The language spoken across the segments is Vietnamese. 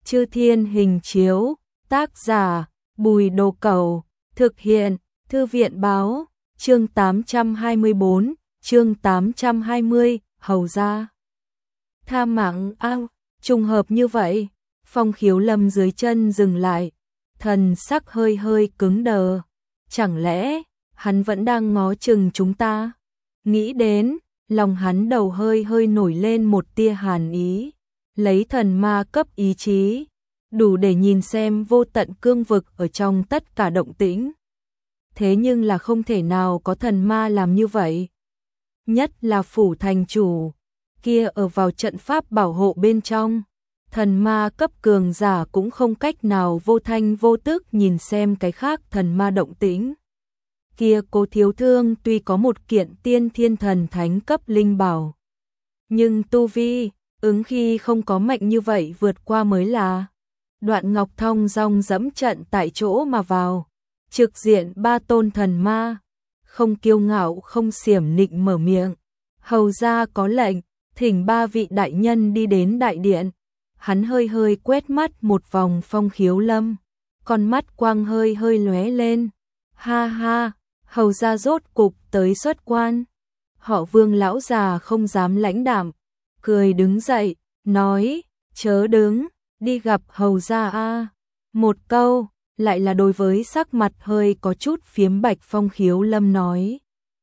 Chư Thiên Hình Chiếu, tác giả, Bùi Đồ Cẩu, thực hiện, Thư viện Báo, chương 824, chương 820, hầu ra. Tha mạng ao, trùng hợp như vậy, Phong Khiếu Lâm dưới chân dừng lại, thần sắc hơi hơi cứng đờ. Chẳng lẽ, hắn vẫn đang ngó chừng chúng ta? Nghĩ đến, lòng hắn đầu hơi hơi nổi lên một tia hàn ý. Lấy thần ma cấp ý chí, đủ để nhìn xem vô tận cương vực ở trong tất cả động tĩnh. Thế nhưng là không thể nào có thần ma làm như vậy. Nhất là phủ thành chủ, kia ở vào trận pháp bảo hộ bên trong. Thần ma cấp cường giả cũng không cách nào vô thanh vô tức nhìn xem cái khác thần ma động tĩnh. Kia Cố Thiếu Thương tuy có một kiện tiên thiên thần thánh cấp linh bảo, nhưng tu vi, ứng khi không có mạnh như vậy vượt qua mới là. Đoạn Ngọc thong dong dẫm trận tại chỗ mà vào, trực diện ba tôn thần ma, không kiêu ngạo không xiểm nịnh mở miệng. Hầu ra có lệnh, thỉnh ba vị đại nhân đi đến đại điện. Hắn hơi hơi quét mắt một vòng Phong Khiếu Lâm, con mắt quang hơi hơi lóe lên. Ha ha, hầu ra rốt cục tới xuất quan. Họ Vương lão già không dám lãnh đạm, cười đứng dậy, nói, chớ đứng, đi gặp hầu ra a. Một câu, lại là đối với sắc mặt hơi có chút phiếm bạch Phong Khiếu Lâm nói.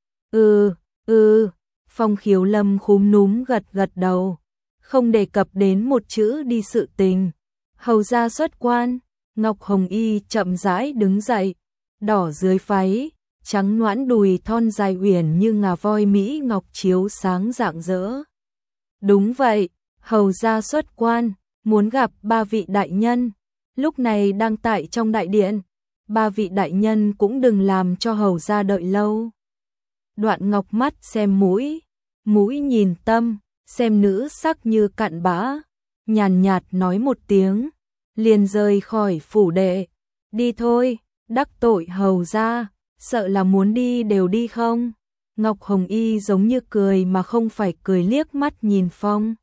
Phong Khiếu Lâm khúm núm gật gật đầu, không đề cập đến một chữ đi sự tình. Hầu ra xuất quan, Ngọc Hồng Y chậm rãi đứng dậy, đỏ dưới váy, trắng noãn đùi thon dài uyển như ngà voi Mỹ ngọc chiếu sáng rạng rỡ. Đúng vậy, hầu ra xuất quan, muốn gặp ba vị đại nhân, lúc này đang tại trong đại điện. Ba vị đại nhân cũng đừng làm cho hầu ra đợi lâu. Đoạn Ngọc mắt xem mũi, mũi nhìn tâm, xem nữ sắc như cặn bã, nhàn nhạt nói một tiếng, liền rời khỏi phủ đệ. Đi thôi, đắc tội hầu ra, sợ là muốn đi đều đi không? Ngọc Hồng Y giống như cười mà không phải cười liếc mắt nhìn Phong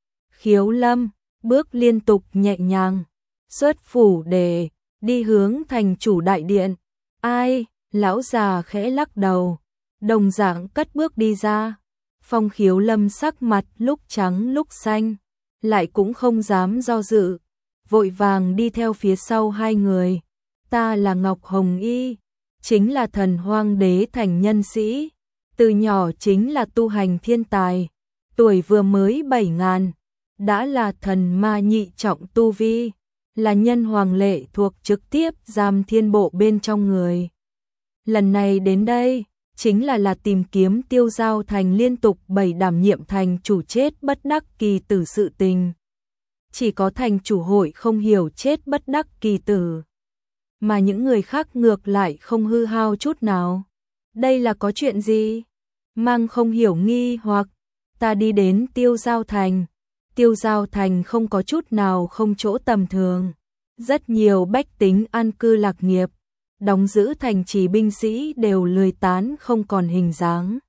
Khiếu Lâm, bước liên tục nhẹ nhàng, xuất phủ để đi hướng thành chủ đại điện. Ai? Lão già khẽ lắc đầu, đồng dạng cất bước đi ra. Phong Khiếu Lâm sắc mặt lúc trắng lúc xanh, lại cũng không dám do dự, vội vàng đi theo phía sau hai người. Ta là Ngọc Hồng Y, chính là Thần Hoang Đế thành nhân sĩ, từ nhỏ chính là tu hành thiên tài, tuổi vừa mới 7.000, đã là thần ma nhị trọng tu vi, là nhân hoàng lệ thuộc trực tiếp giam thiên bộ bên trong người. Lần này đến đây, chính là tìm kiếm Tiêu Giao Thành liên tục 7 đảm nhiệm thành chủ chết bất đắc kỳ tử sự tình. Chỉ có thành chủ hội không hiểu chết bất đắc kỳ tử, mà những người khác ngược lại không hư hao chút nào. Đây là có chuyện gì? Mang không hiểu nghi hoặc, ta đi đến Tiêu Giao Thành. Tiêu Giao Thành không có chút nào không chỗ tầm thường. Rất nhiều bách tính an cư lạc nghiệp, đóng giữ thành trì binh sĩ đều lười tán không còn hình dáng.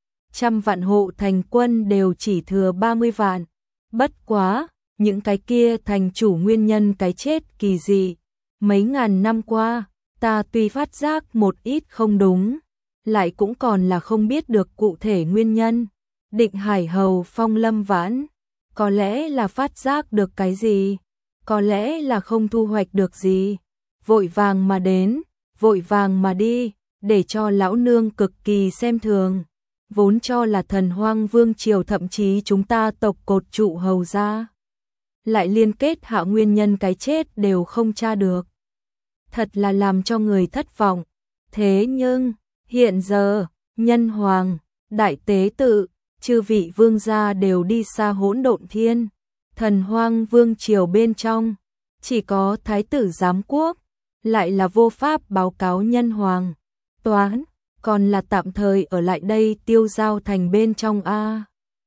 100 vạn hộ thành quân đều chỉ thừa 30 vạn. Bất quá, những cái kia thành chủ nguyên nhân cái chết kỳ dị. Mấy ngàn năm qua, ta tuy phát giác một ít không đúng, lại cũng còn là không biết được cụ thể nguyên nhân. Định Hải Hầu Phong Lâm Vãn, có lẽ là phát giác được cái gì, có lẽ là không thu hoạch được gì. Vội vàng mà đến, vội vàng mà đi, để cho lão nương cực kỳ xem thường. Vốn cho là Thần Hoang Vương triều thậm chí chúng ta tộc cột trụ hầu ra, lại liên kết hạ nguyên nhân cái chết đều không tra được. Thật là làm cho người thất vọng. Thế nhưng, hiện giờ, nhân hoàng, đại tế tự, chư vị vương gia đều đi xa Hỗn Độn Thiên. Thần Hoang Vương triều bên trong, chỉ có Thái tử giám quốc, lại là vô pháp báo cáo nhân hoàng. Toán, còn là tạm thời ở lại đây Tiêu Giao Thành bên trong a.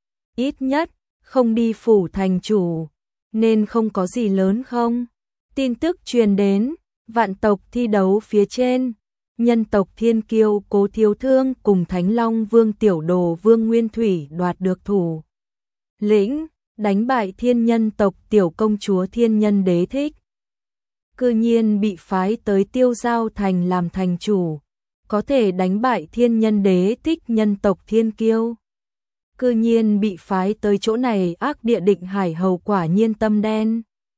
Ít nhất, không đi phủ thành chủ, nên không có gì lớn không? Tin tức truyền đến, vạn tộc thi đấu phía trên, nhân tộc thiên kiêu Cố Thiếu Thương cùng Thánh Long Vương Tiểu Đồ Vương Nguyên Thủy đoạt được thủ lĩnh, đánh bại thiên nhân tộc tiểu công chúa Thiên Nhân Đế thích. Cư nhiên bị phái tới Tiêu Giao Thành làm thành chủ, có thể đánh bại Thiên Nhân Đế thích nhân tộc Thiên Kiêu. Cư nhiên bị phái tới chỗ này ác địa Định Hải Hầu quả nhiên tâm đen.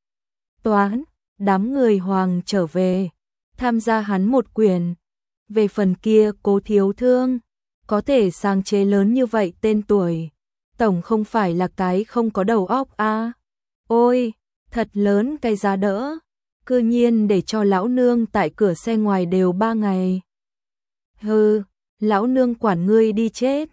Toán, đám người hoàng trở về, tham gia hắn một quyền. Về phần kia Cố Thiếu Thương, có thể sáng chế lớn như vậy tên tuổi, tổng không phải là cái không có đầu óc a. Ôi, thật lớn cái giá đỡ, cư nhiên để cho lão nương tại cửa xe ngoài đều 3 ngày. Hừ, lão nương quản ngươi đi chết.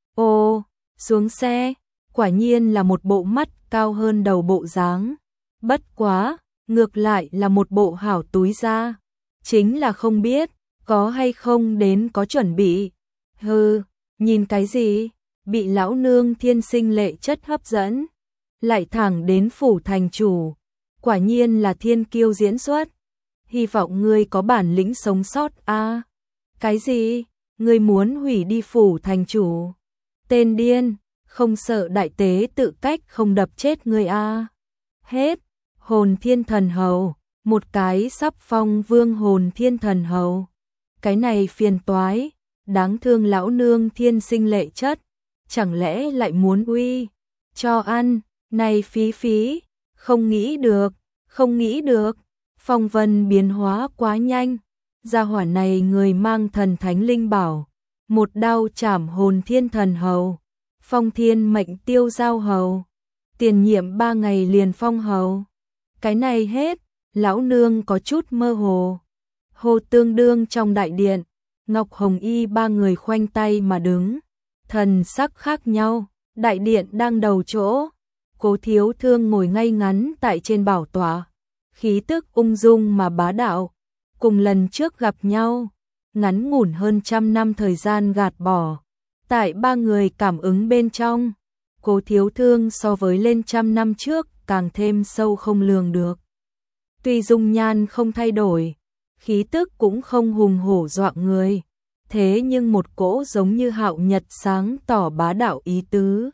Ô, xuống xe, quả nhiên là một bộ mắt cao hơn đầu bộ dáng. Bất quá, ngược lại là một bộ hảo túi da. Chính là không biết, có hay không đến có chuẩn bị. Hừ, nhìn cái gì, bị lão nương thiên sinh lệ chất hấp dẫn. Lại thẳng đến phủ thành chủ, quả nhiên là thiên kiêu diễn xuất. Hy vọng ngươi có bản lĩnh sống sót a. Cái gì, ngươi muốn hủy đi phủ thành chủ? Tên điên, không sợ đại tế tự cách không đập chết ngươi a. Hết, Hồn Thiên Thần Hầu, một cái sắp phong vương Hồn Thiên Thần Hầu. Cái này phiền toái, đáng thương lão nương thiên sinh lệ chất, chẳng lẽ lại muốn uy cho ăn, này phí phí, không nghĩ được, không nghĩ được. Phong vân biến hóa quá nhanh, gia hỏa này người mang thần thánh linh bảo, một đao chảm Hồn Thiên Thần Hầu, phong thiên mệnh Tiêu Giao Hầu, tiền nhiệm 3 ngày liền phong hầu. Cái này hết, lão nương có chút mơ hồ. Hồ tương đương trong đại điện, Ngọc Hồng Y 3 người khoanh tay mà đứng, thần sắc khác nhau, đại điện đang đầu chỗ. Cố Thiếu Thương ngồi ngay ngắn tại trên bảo tọa, khí tức ung dung mà bá đạo, cùng lần trước gặp nhau, ngắn ngủn hơn 100 năm thời gian gạt bỏ. Tại 3 người cảm ứng bên trong, Cố Thiếu Thương so với lên 100 năm trước càng thêm sâu không lường được. Tuy dung nhan không thay đổi, khí tức cũng không hùng hổ dọa người, thế nhưng một cỗ giống như hạo nhật sáng tỏ bá đạo ý tứ,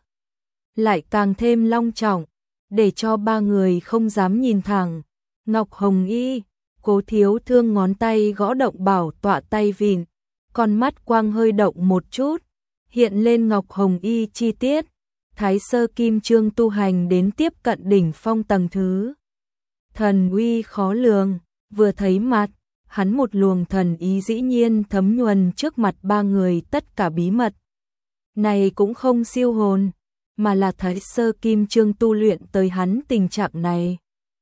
lại càng thêm long trọng, để cho 3 người không dám nhìn thẳng. Ngọc Hồng Y, Cố Thiếu Thương ngón tay gõ động bảo tọa tay vịn, con mắt quang hơi động một chút, hiện lên Ngọc Hồng Y chi tiết, Thái Sơ Kim Chương tu hành đến tiếp cận đỉnh phong tầng thứ. Thần uy khó lường, vừa thấy mặt, hắn một luồng thần ý dĩ nhiên thấm nhuần trước mặt 3 người tất cả bí mật. Này cũng không siêu hồn, mà là Thái Sơ Kim Chương tu luyện tới hắn tình trạng này.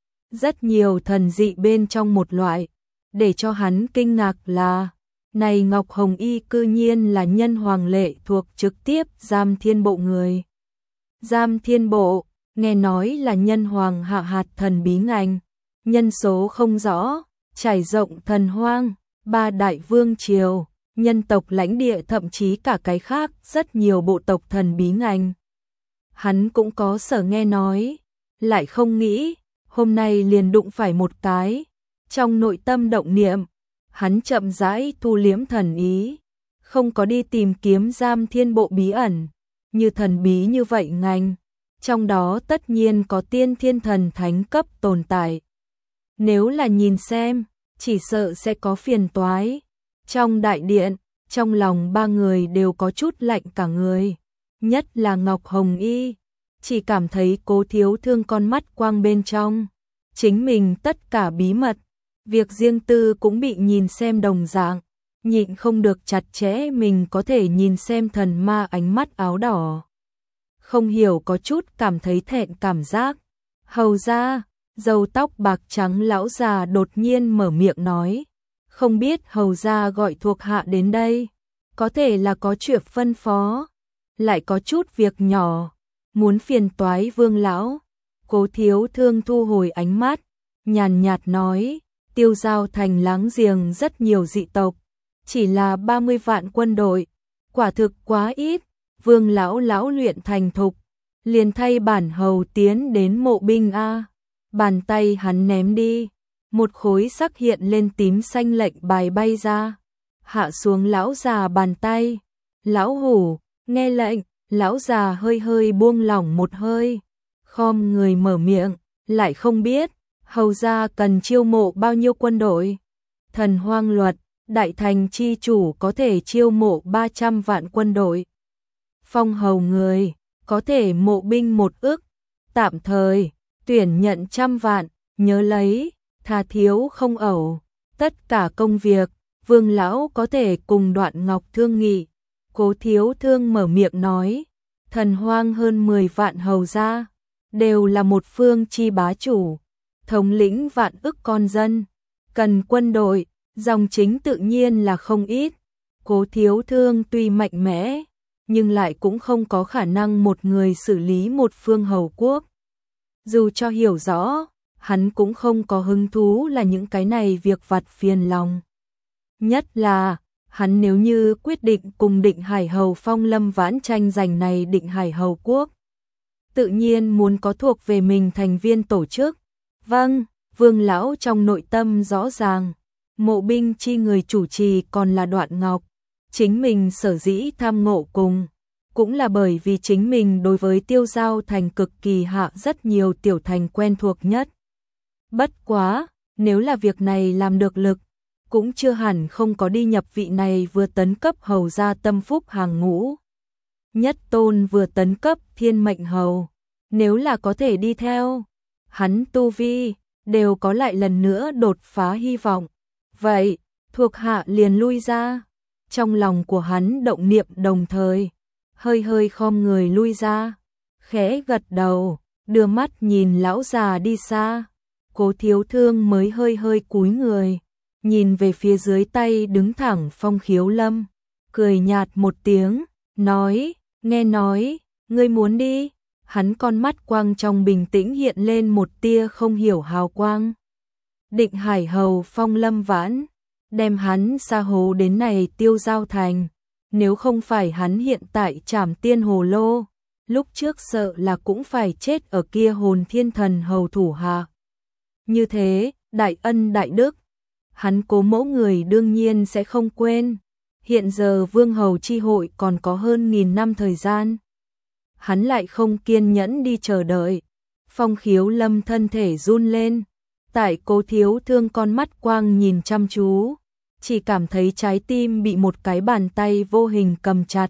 Rất nhiều thần dị bên trong một loại, để cho hắn kinh ngạc là, này Ngọc Hồng Y cư nhiên là nhân hoàng lệ thuộc trực tiếp Giam Thiên Bộ người. Giam Thiên Bộ, nghe nói là nhân hoàng hạ hạt thần bí ngành, nhân số không rõ, trải rộng thần hoang, 3 đại vương triều, nhân tộc lãnh địa thậm chí cả cái khác rất nhiều bộ tộc thần bí ngành. Hắn cũng có sở nghe nói, lại không nghĩ, hôm nay liền đụng phải một cái. Trong nội tâm động niệm, hắn chậm rãi thu liếm thần ý, không có đi tìm kiếm Giam Thiên Bộ bí ẩn, như thần bí như vậy ngành, trong đó tất nhiên có tiên thiên thần thánh cấp tồn tại. Nếu là nhìn xem, chỉ sợ sẽ có phiền toái. Trong đại điện, trong lòng 3 người đều có chút lạnh cả người, nhất là Ngọc Hồng Y, chỉ cảm thấy Cố Thiếu Thương con mắt quang bên trong, chính mình tất cả bí mật, việc riêng tư cũng bị nhìn xem đồng dạng, nhịn không được chặt chẽ mình có thể nhìn xem thần ma ánh mắt áo đỏ. Không hiểu có chút cảm thấy thẹn cảm giác. Hầu ra, râu tóc bạc trắng lão già đột nhiên mở miệng nói, không biết hầu ra gọi thuộc hạ đến đây, có thể là có chuyện phân phó, lại có chút việc nhỏ, muốn phiền toái Vương lão. Cố Thiếu Thương thu hồi ánh mắt, nhàn nhạt nói, Tiêu Giao Thành láng giềng rất nhiều dị tộc, chỉ là 30 vạn quân đội, quả thực quá ít. Vương lão luyện thành thục, liền thay bản hầu tiến đến mộ binh a. Bàn tay hắn ném đi, một khối sắc hiện lên tím xanh lệnh bài bay ra, hạ xuống lão già bàn tay. Lão hủ, nghe lệnh, lão già hơi hơi buông lỏng một hơi, khom người mở miệng, lại không biết, hầu gia cần chiêu mộ bao nhiêu quân đội. Thần hoang luật, đại thành chi chủ có thể chiêu mộ 300 vạn quân đội. Phong hầu người, có thể mộ binh 1 ức, tạm thời, tuyển nhận 100 vạn, nhớ lấy, thà thiếu không ẩu, tất cả công việc, Vương lão có thể cùng Đoạn Ngọc thương nghị. Cố Thiếu Thương mở miệng nói, thần hoang hơn 10 vạn hầu gia, đều là một phương chi bá chủ, thống lĩnh vạn ức con dân, cần quân đội, dòng chính tự nhiên là không ít. Cố Thiếu Thương tuy mạnh mẽ, nhưng lại cũng không có khả năng một người xử lý một phương hầu quốc. Dù cho hiểu rõ, hắn cũng không có hứng thú là những cái này việc vặt phiền lòng. Nhất là, hắn nếu như quyết định cùng Định Hải Hầu Phong Lâm Vãn tranh giành này Định Hải Hầu quốc, tự nhiên muốn có thuộc về mình thành viên tổ chức. Vâng, Vương lão trong nội tâm rõ ràng, mộ binh chi người chủ trì còn là Đoạn Ngọc, chính mình sở dĩ tham ngộ cùng, cũng là bởi vì chính mình đối với Tiêu Giao thành cực kỳ hạ rất nhiều tiểu thành quen thuộc nhất. Bất quá, nếu là việc này làm được lực, cũng chưa hẳn không có đi nhập vị này vừa tấn cấp hầu gia tâm phúc hàng ngũ. Nhất Tôn vừa tấn cấp thiên mệnh hầu, nếu là có thể đi theo, hắn tu vi, đều có lại lần nữa đột phá hy vọng. Vậy, thuộc hạ liền lui ra, trong lòng của hắn động niệm đồng thời, hơi hơi khom người lui ra, khẽ gật đầu, đưa mắt nhìn lão già đi xa. Cố Thiếu Thương mới hơi hơi cúi người, nhìn về phía dưới tay đứng thẳng Phong Khiếu Lâm, cười nhạt một tiếng, nói, nghe nói, ngươi muốn đi. Hắn con mắt quang trong bình tĩnh hiện lên một tia không hiểu hào quang. Định Hải Hầu Phong Lâm Vãn, đem hắn xa hố đến này Tiêu Giao thành, nếu không phải hắn hiện tại trảm tiên hồ lô, lúc trước sợ là cũng phải chết ở kia Hồn Thiên Thần hầu thủ hạ. Như thế, đại ân đại đức, hắn Cố mẫu người đương nhiên sẽ không quên. Hiện giờ Vương hầu chi hội còn có hơn 1000 năm thời gian, hắn lại không kiên nhẫn đi chờ đợi. Phong Khiếu Lâm thân thể run lên, tại Cố Thiếu Thương con mắt quang nhìn chăm chú, chỉ cảm thấy trái tim bị một cái bàn tay vô hình cầm chặt,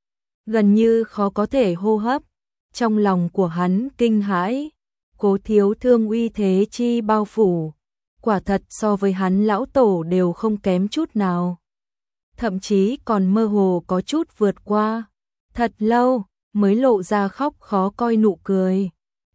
gần như khó có thể hô hấp. Trong lòng của hắn kinh hãi, Cố Thiếu Thương uy thế chi bao phủ, quả thật so với hắn lão tổ đều không kém chút nào, thậm chí còn mơ hồ có chút vượt qua. Thật lâu mới lộ ra khóc khó coi nụ cười.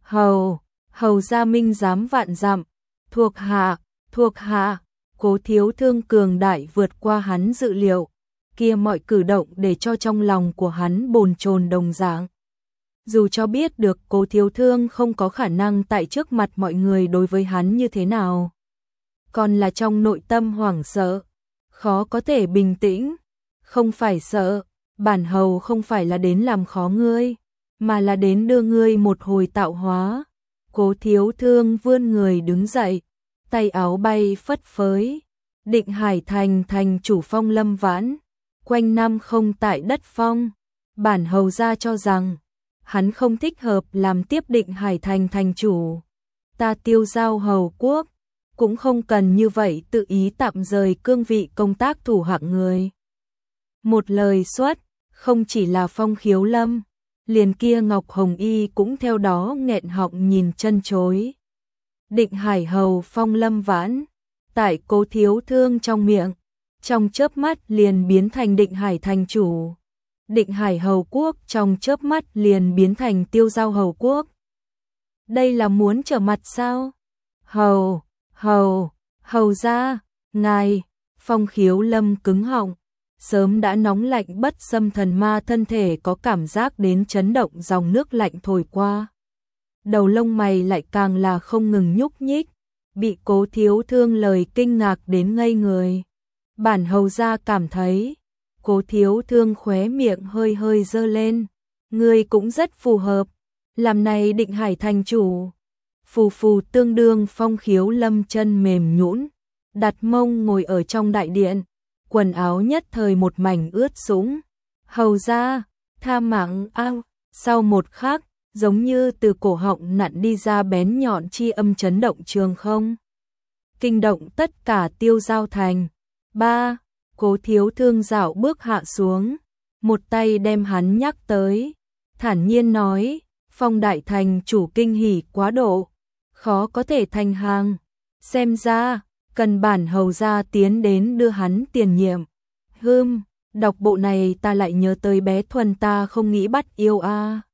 Hầu gia minh dám vạn dặm, thuộc hạ. Cố Thiếu Thương cường đại vượt qua hắn dự liệu, kia mọi cử động để cho trong lòng của hắn bồn chồn đồng dạng. Dù cho biết được Cố Thiếu Thương không có khả năng tại trước mặt mọi người đối với hắn như thế nào, còn là trong nội tâm hoảng sợ, khó có thể bình tĩnh. Không phải sợ, bản hầu không phải là đến làm khó ngươi, mà là đến đưa ngươi một hồi tạo hóa. Cố Thiếu Thương vươn người đứng dậy, tay áo bay phất phới. Định Hải thành thành chủ Phong Lâm Vãn, quanh năm không tại đất phong, bản hầu gia cho rằng hắn không thích hợp làm tiếp Định Hải thành thành chủ. Ta Tiêu Giao hầu quốc cũng không cần như vậy tự ý tạm rời cương vị công tác thủ hạng người. Một lời xuất, không chỉ là Phong Khiếu Lâm, liền kia Ngọc Hồng Y cũng theo đó nghẹn họng nhìn chân chối. Định Hải Hầu Phong Lâm Vãn, tại Cố Thiếu Thương trong miệng, trong chớp mắt liền biến thành Định Hải thành chủ. Định Hải Hầu quốc trong chớp mắt liền biến thành Tiêu Giao hầu quốc. Đây là muốn trở mặt sao? Hầu gia, ngài. Phong Khiếu Lâm cứng họng, sớm đã nóng lạnh bất xâm thần ma thân thể có cảm giác đến chấn động, dòng nước lạnh thổi qua. Đầu lông mày lại càng là không ngừng nhúc nhích, bị Cố Thiếu Thương lời kinh ngạc đến ngây người. Bản hầu gia cảm thấy, Cố Thiếu Thương khóe miệng hơi hơi giơ lên, ngươi cũng rất phù hợp, làm này Định Hải thành chủ. Phù tương đương. Phong Khiếu Lâm chân mềm nhũn, đặt mông ngồi ở trong đại điện, quần áo nhất thời một mảnh ướt sũng. Hầu gia, tha mạng ao. Sau một khắc, giống như từ cổ họng nặn đi ra bén nhọn chi âm chấn động trường không. Kinh động tất cả Tiêu Giao thành. 3. Cố Thiếu Thương dạo bước hạ xuống, một tay đem hắn nhắc tới, thản nhiên nói, Phong đại thành chủ kinh hỉ quá độ, khó có thể thành hàng, xem ra cần bản hầu gia tiến đến đưa hắn tiền nhiệm. Đọc bộ này ta lại nhớ tới bé Thuần ta không nghĩ bắt yêu a.